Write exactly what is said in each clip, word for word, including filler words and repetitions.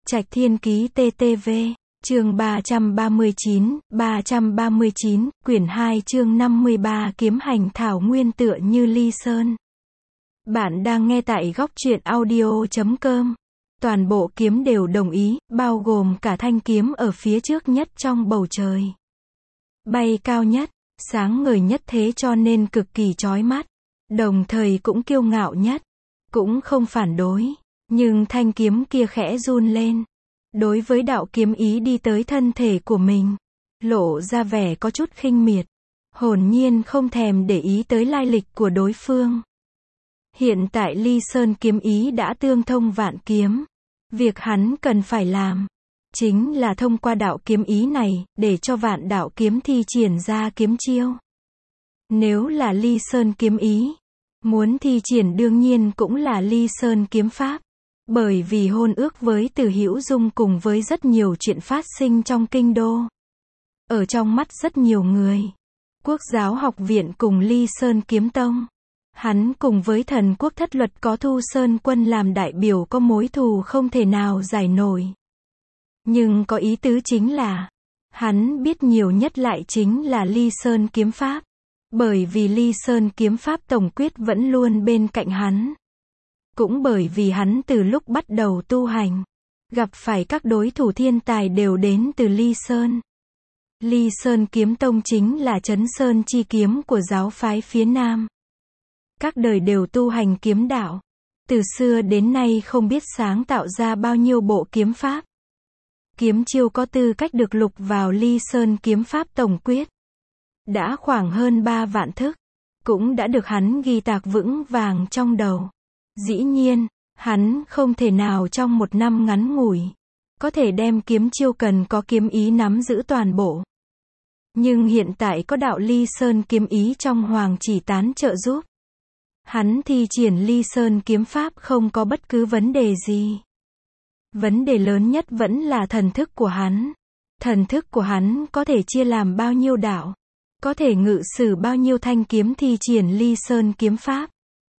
Trạch Thiên Ký tê tê vê, chương ba trăm ba mươi chín, ba trăm ba mươi chín, quyển hai chương năm mươi ba Kiếm hành thảo nguyên tựa như ly sơn. Bạn đang nghe tại góc truyện audio chấm com. Toàn bộ kiếm đều đồng ý, bao gồm cả thanh kiếm ở phía trước nhất trong bầu trời. Bay cao nhất, sáng ngời nhất thế cho nên cực kỳ chói mắt. Đồng thời cũng kiêu ngạo nhất. Cũng không phản đối. Nhưng thanh kiếm kia khẽ run lên. Đối với đạo kiếm ý đi tới thân thể của mình. Lộ ra vẻ có chút khinh miệt. Hồn nhiên không thèm để ý tới lai lịch của đối phương. Hiện tại ly sơn kiếm ý đã tương thông vạn kiếm. Việc hắn cần phải làm. Chính là thông qua đạo kiếm ý này, để cho vạn đạo kiếm thi triển ra kiếm chiêu. Nếu là ly sơn kiếm ý. Muốn thi triển đương nhiên cũng là ly sơn kiếm pháp. Bởi vì hôn ước với Từ Hữu Dung cùng với rất nhiều chuyện phát sinh trong kinh đô. Ở trong mắt rất nhiều người. Quốc giáo học viện cùng ly sơn kiếm tông. Hắn cùng với thần quốc thất luật có Thu Sơn quân làm đại biểu có mối thù không thể nào giải nổi. Nhưng có ý tứ chính là, hắn biết nhiều nhất lại chính là ly sơn kiếm pháp. Bởi vì ly sơn kiếm pháp tổng quyết vẫn luôn bên cạnh hắn. Cũng bởi vì hắn từ lúc bắt đầu tu hành, gặp phải các đối thủ thiên tài đều đến từ ly sơn. Ly sơn kiếm tông chính là trấn sơn chi kiếm của giáo phái phía Nam. Các đời đều tu hành kiếm đạo. Từ xưa đến nay không biết sáng tạo ra bao nhiêu bộ kiếm pháp. Kiếm chiêu có tư cách được lục vào ly sơn kiếm pháp tổng quyết. Đã khoảng hơn ba vạn thức. Cũng đã được hắn ghi tạc vững vàng trong đầu. Dĩ nhiên, hắn không thể nào trong một năm ngắn ngủi. Có thể đem kiếm chiêu cần có kiếm ý nắm giữ toàn bộ. Nhưng hiện tại có đạo ly sơn kiếm ý trong hoàng chỉ tán trợ giúp. Hắn thi triển ly sơn kiếm pháp không có bất cứ vấn đề gì. Vấn đề lớn nhất vẫn là thần thức của hắn. Thần thức của hắn có thể chia làm bao nhiêu đạo. Có thể ngự sử bao nhiêu thanh kiếm thi triển ly sơn kiếm pháp.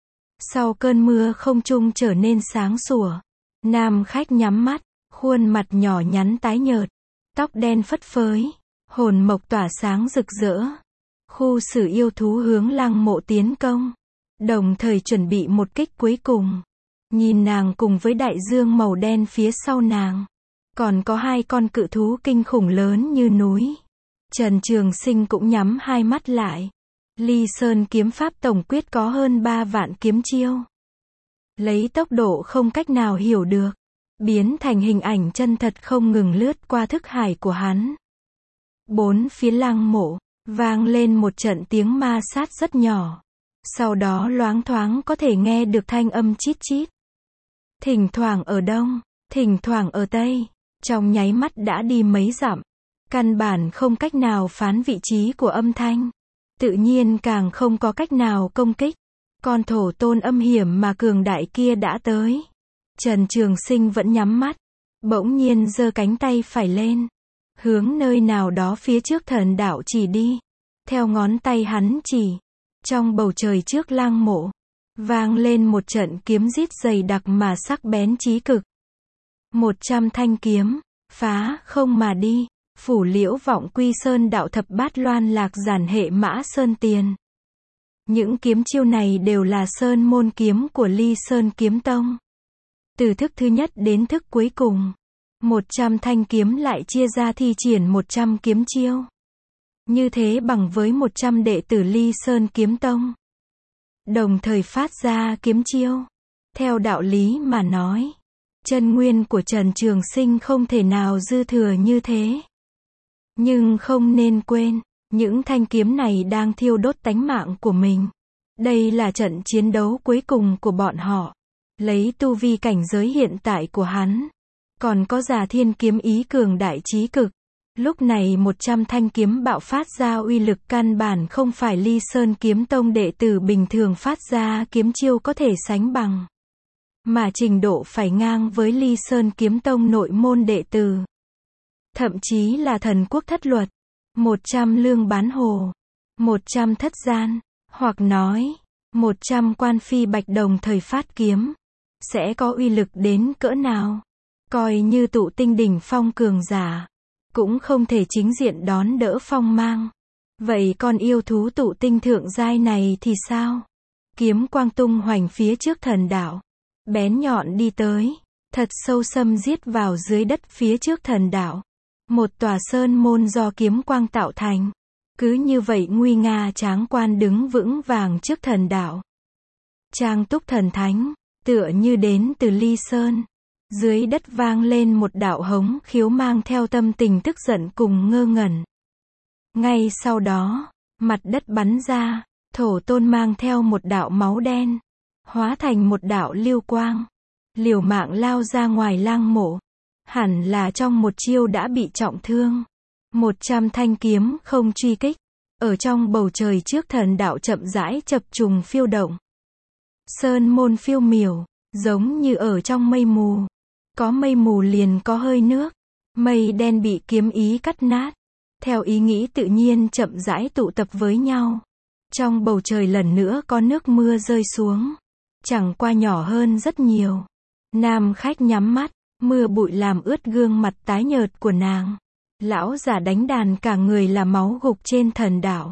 Sau cơn mưa không trung trở nên sáng sủa. Nam khách nhắm mắt, khuôn mặt nhỏ nhắn tái nhợt. Tóc đen phất phới, hồn mộc tỏa sáng rực rỡ. Khu xử yêu thú hướng Lăng Mộ tiến công. Đồng thời chuẩn bị một kích cuối cùng. Nhìn nàng cùng với đại dương màu đen phía sau nàng. Còn có hai con cự thú kinh khủng lớn như núi. Trần Trường Sinh cũng nhắm hai mắt lại. Ly sơn kiếm pháp tổng quyết có hơn ba vạn kiếm chiêu. Lấy tốc độ không cách nào hiểu được. Biến thành hình ảnh chân thật không ngừng lướt qua thức hải của hắn. Bốn phía Lăng Mộ, vang lên một trận tiếng ma sát rất nhỏ. Sau đó loáng thoáng có thể nghe được thanh âm chít chít. Thỉnh thoảng ở đông, thỉnh thoảng ở tây. Trong nháy mắt đã đi mấy dặm. Căn bản không cách nào phán vị trí của âm thanh. Tự nhiên càng không có cách nào công kích. Con thổ tôn âm hiểm mà cường đại kia đã tới. Trần Trường Sinh vẫn nhắm mắt. Bỗng nhiên giơ cánh tay phải lên. Hướng nơi nào đó phía trước thần đạo chỉ đi. Theo ngón tay hắn chỉ. Trong bầu trời trước Lăng Mộ. Vang lên một trận kiếm rít dày đặc mà sắc bén chí cực. Một trăm thanh kiếm. Phá không mà đi. Phủ liễu vọng quy sơn đạo thập bát loan lạc giản hệ mã sơn tiền. Những kiếm chiêu này đều là sơn môn kiếm của ly sơn kiếm tông. Từ thức thứ nhất đến thức cuối cùng. Một trăm thanh kiếm lại chia ra thi triển một trăm kiếm chiêu. Như thế bằng với một trăm đệ tử ly sơn kiếm tông. Đồng thời phát ra kiếm chiêu. Theo đạo lý mà nói. Chân nguyên của Trần Trường Sinh không thể nào dư thừa như thế. Nhưng không nên quên, những thanh kiếm này đang thiêu đốt tánh mạng của mình. Đây là trận chiến đấu cuối cùng của bọn họ. Lấy tu vi cảnh giới hiện tại của hắn. Còn có Già Thiên kiếm ý cường đại chí cực. Lúc này một trăm thanh kiếm bạo phát ra uy lực căn bản không phải ly sơn kiếm tông đệ tử bình thường phát ra kiếm chiêu có thể sánh bằng. Mà trình độ phải ngang với ly sơn kiếm tông nội môn đệ tử. Thậm chí là thần quốc thất luật, một trăm lương bán hồ, một trăm thất gian, hoặc nói, một trăm quan phi bạch đồng thời phát kiếm, sẽ có uy lực đến cỡ nào. Coi như tụ tinh đỉnh phong cường giả, cũng không thể chính diện đón đỡ phong mang. Vậy con yêu thú tụ tinh thượng giai này thì sao? Kiếm quang tung hoành phía trước thần đạo, bén nhọn đi tới, thật sâu xâm giết vào dưới đất phía trước thần đạo. Một tòa sơn môn do kiếm quang tạo thành, cứ như vậy nguy nga tráng quan đứng vững vàng trước thần đạo. Trang túc thần thánh, tựa như đến từ Ly Sơn. Dưới đất vang lên một đạo hống khiếu mang theo tâm tình tức giận cùng ngơ ngẩn. Ngay sau đó, mặt đất bắn ra, thổ tôn mang theo một đạo máu đen, hóa thành một đạo lưu quang, liều mạng lao ra ngoài lang mộ. Hẳn là trong một chiêu đã bị trọng thương. Một trăm thanh kiếm không truy kích, ở trong bầu trời trước thần đạo chậm rãi chập trùng phiêu động. Sơn môn phiêu miểu, giống như ở trong mây mù. Có mây mù liền có hơi nước, mây đen bị kiếm ý cắt nát, theo ý nghĩ tự nhiên chậm rãi tụ tập với nhau. Trong bầu trời lần nữa có nước mưa rơi xuống, chẳng qua nhỏ hơn rất nhiều. Nam khách nhắm mắt, mưa bụi làm ướt gương mặt tái nhợt của nàng. Lão giả đánh đàn cả người là máu gục trên thần đạo.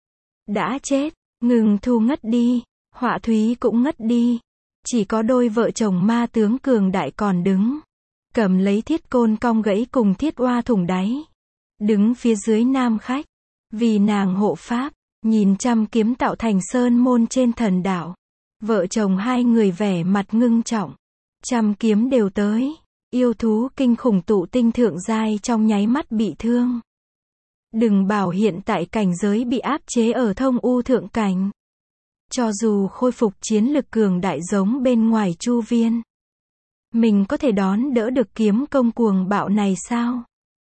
Đã chết, Ngừng Thu ngất đi, Họa Thúy cũng ngất đi. Chỉ có đôi vợ chồng ma tướng cường đại còn đứng, cầm lấy thiết côn cong gãy cùng thiết oa thủng đáy, đứng phía dưới nam khách, vì nàng hộ pháp, nhìn trăm kiếm tạo thành sơn môn trên thần đạo. Vợ chồng hai người vẻ mặt ngưng trọng, trăm kiếm đều tới, yêu thú kinh khủng tụ tinh thượng giai trong nháy mắt bị thương. Đừng bảo hiện tại cảnh giới bị áp chế ở thông u thượng cảnh. Cho dù khôi phục chiến lực cường đại giống bên ngoài chu viên, mình có thể đón đỡ được kiếm công cuồng bạo này sao?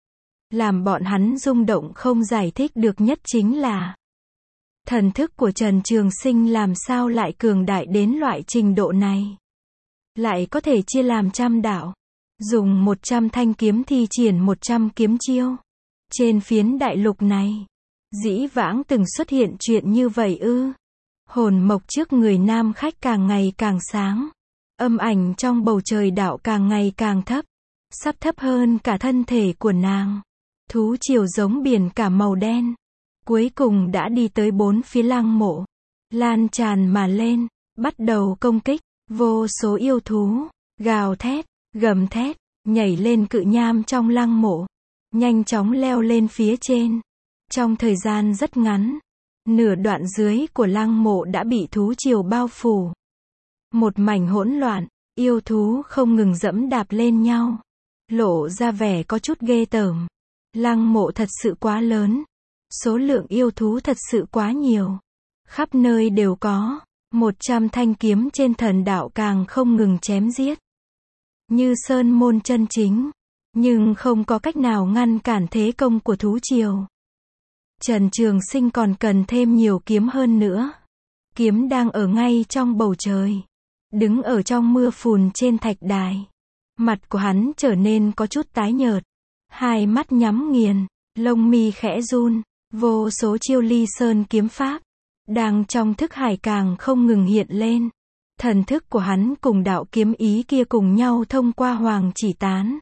Làm bọn hắn rung động không giải thích được nhất chính là thần thức của Trần Trường Sinh làm sao lại cường đại đến loại trình độ này. Lại có thể chia làm trăm đạo, dùng một trăm thanh kiếm thi triển một trăm kiếm chiêu. Trên phiến đại lục này, dĩ vãng từng xuất hiện chuyện như vậy ư? Hồn mộc trước người nam khách càng ngày càng sáng. Âm ảnh trong bầu trời đạo càng ngày càng thấp. Sắp thấp hơn cả thân thể của nàng. Thú triều giống biển cả màu đen. Cuối cùng đã đi tới bốn phía lăng mộ. Lan tràn mà lên, bắt đầu công kích. Vô số yêu thú, gào thét, gầm thét, nhảy lên cự nham trong lăng mộ. Nhanh chóng leo lên phía trên. Trong thời gian rất ngắn, nửa đoạn dưới của lăng mộ đã bị thú triều bao phủ. Một mảnh hỗn loạn, yêu thú không ngừng dẫm đạp lên nhau. Lộ ra vẻ có chút ghê tởm. Lăng mộ thật sự quá lớn. Số lượng yêu thú thật sự quá nhiều. Khắp nơi đều có. Một trăm thanh kiếm trên thần đạo càng không ngừng chém giết. Như sơn môn chân chính. Nhưng không có cách nào ngăn cản thế công của thú triều. Trần Trường Sinh còn cần thêm nhiều kiếm hơn nữa. Kiếm đang ở ngay trong bầu trời. Đứng ở trong mưa phùn trên thạch đài. Mặt của hắn trở nên có chút tái nhợt. Hai mắt nhắm nghiền, lông mi khẽ run. Vô số chiêu ly sơn kiếm pháp đang trong thức hải càng không ngừng hiện lên. Thần thức của hắn cùng đạo kiếm ý kia cùng nhau thông qua hoàng chỉ tán,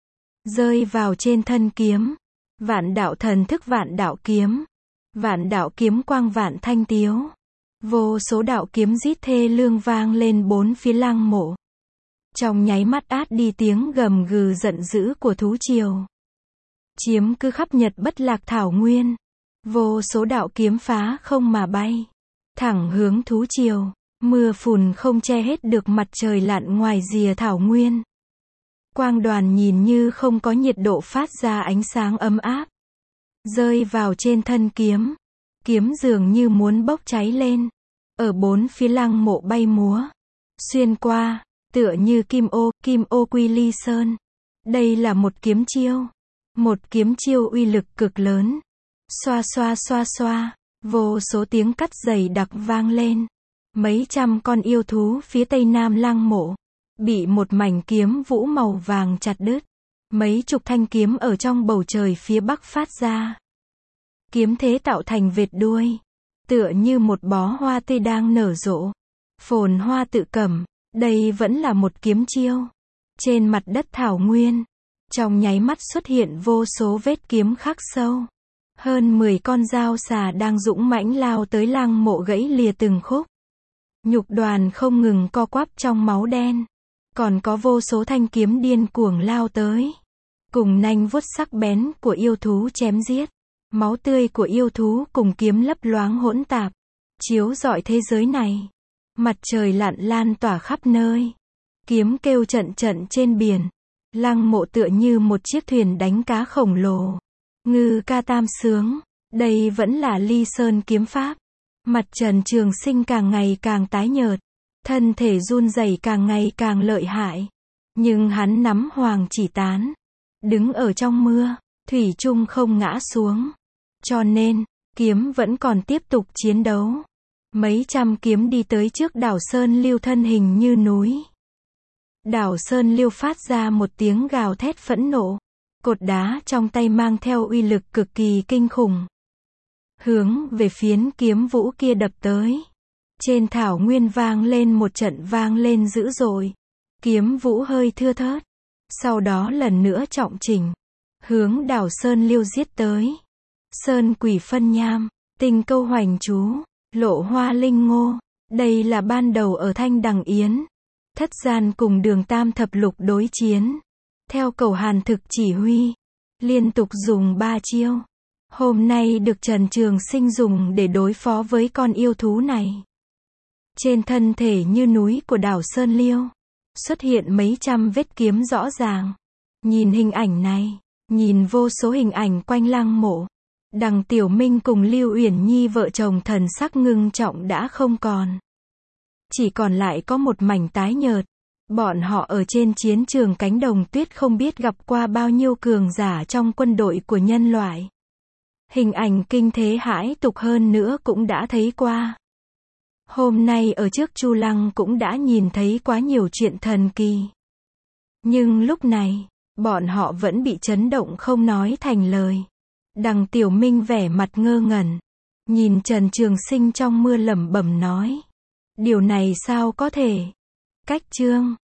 rơi vào trên thân kiếm. Vạn đạo thần thức vạn đạo kiếm. Vạn đạo kiếm quang vạn thanh tiếu. Vô số đạo kiếm rít thê lương vang lên bốn phía lăng mộ. Trong nháy mắt át đi tiếng gầm gừ giận dữ của thú triều. Chiếm cứ khắp Nhật Bất Lạc thảo nguyên. Vô số đạo kiếm phá không mà bay. Thẳng hướng thú triều. Mưa phùn không che hết được mặt trời lặn ngoài rìa thảo nguyên. Quang đoàn nhìn như không có nhiệt độ phát ra ánh sáng ấm áp. Rơi vào trên thân kiếm. Kiếm dường như muốn bốc cháy lên. Ở bốn phía lăng mộ bay múa. Xuyên qua, tựa như kim ô, kim ô quy ly sơn. Đây là một kiếm chiêu. Một kiếm chiêu uy lực cực lớn. Xoa xoa xoa xoa. Vô số tiếng cắt dày đặc vang lên. Mấy trăm con yêu thú phía tây nam lăng mộ bị một mảnh kiếm vũ màu vàng chặt đứt. Mấy chục thanh kiếm ở trong bầu trời phía bắc phát ra. Kiếm thế tạo thành vệt đuôi. Tựa như một bó hoa tươi đang nở rộ. Phồn hoa tự cầm. Đây vẫn là một kiếm chiêu. Trên mặt đất thảo nguyên, trong nháy mắt xuất hiện vô số vết kiếm khắc sâu. Hơn mười con dao xà đang dũng mãnh lao tới lăng mộ gãy lìa từng khúc. Nhục đoàn không ngừng co quắp trong máu đen. Còn có vô số thanh kiếm điên cuồng lao tới. Cùng nanh vuốt sắc bén của yêu thú chém giết. Máu tươi của yêu thú cùng kiếm lấp loáng hỗn tạp. Chiếu rọi thế giới này. Mặt trời lặn lan tỏa khắp nơi. Kiếm kêu trận trận trên biển. Lăng mộ tựa như một chiếc thuyền đánh cá khổng lồ. Ngư ca tam sướng. Đây vẫn là Ly Sơn kiếm pháp. Mặt Trần Trường Sinh càng ngày càng tái nhợt. Thân thể run rẩy càng ngày càng lợi hại. Nhưng hắn nắm hoàng chỉ tán. Đứng ở trong mưa. Thủy chung không ngã xuống. Cho nên, kiếm vẫn còn tiếp tục chiến đấu. Mấy trăm kiếm đi tới trước đảo Sơn Liêu thân hình như núi. Đảo Sơn Liêu phát ra một tiếng gào thét phẫn nộ. Cột đá trong tay mang theo uy lực cực kỳ kinh khủng. Hướng về phiến kiếm vũ kia đập tới. Trên thảo nguyên vang lên một trận vang lên dữ dội. Kiếm vũ hơi thưa thớt. Sau đó lần nữa trọng chỉnh. Hướng đảo Sơn Liêu giết tới. Sơn quỷ phân nham, tinh câu hoành chú, lộ hoa linh ngô. Đây là ban đầu ở Thanh Đằng Yến. Thất gian cùng Đường Tam thập lục đối chiến. Theo Cầu Hàn Thực chỉ huy. Liên tục dùng ba chiêu. Hôm nay được Trần Trường Sinh dùng để đối phó với con yêu thú này. Trên thân thể như núi của đảo Sơn Liêu. Xuất hiện mấy trăm vết kiếm rõ ràng. Nhìn hình ảnh này. Nhìn vô số hình ảnh quanh lăng mộ. Đằng Tiểu Minh cùng Lưu Uyển Nhi vợ chồng thần sắc ngưng trọng đã không còn. Chỉ còn lại có một mảnh tái nhợt. Bọn họ ở trên chiến trường cánh đồng tuyết không biết gặp qua bao nhiêu cường giả trong quân đội của nhân loại. Hình ảnh kinh thế hãi tục hơn nữa cũng đã thấy qua. Hôm nay ở trước Chu Lăng cũng đã nhìn thấy quá nhiều chuyện thần kỳ. Nhưng lúc này, bọn họ vẫn bị chấn động không nói thành lời. Đằng Tiểu Minh vẻ mặt ngơ ngẩn. Nhìn Trần Trường Sinh trong mưa lẩm bẩm nói. Điều này sao có thể? Cách chương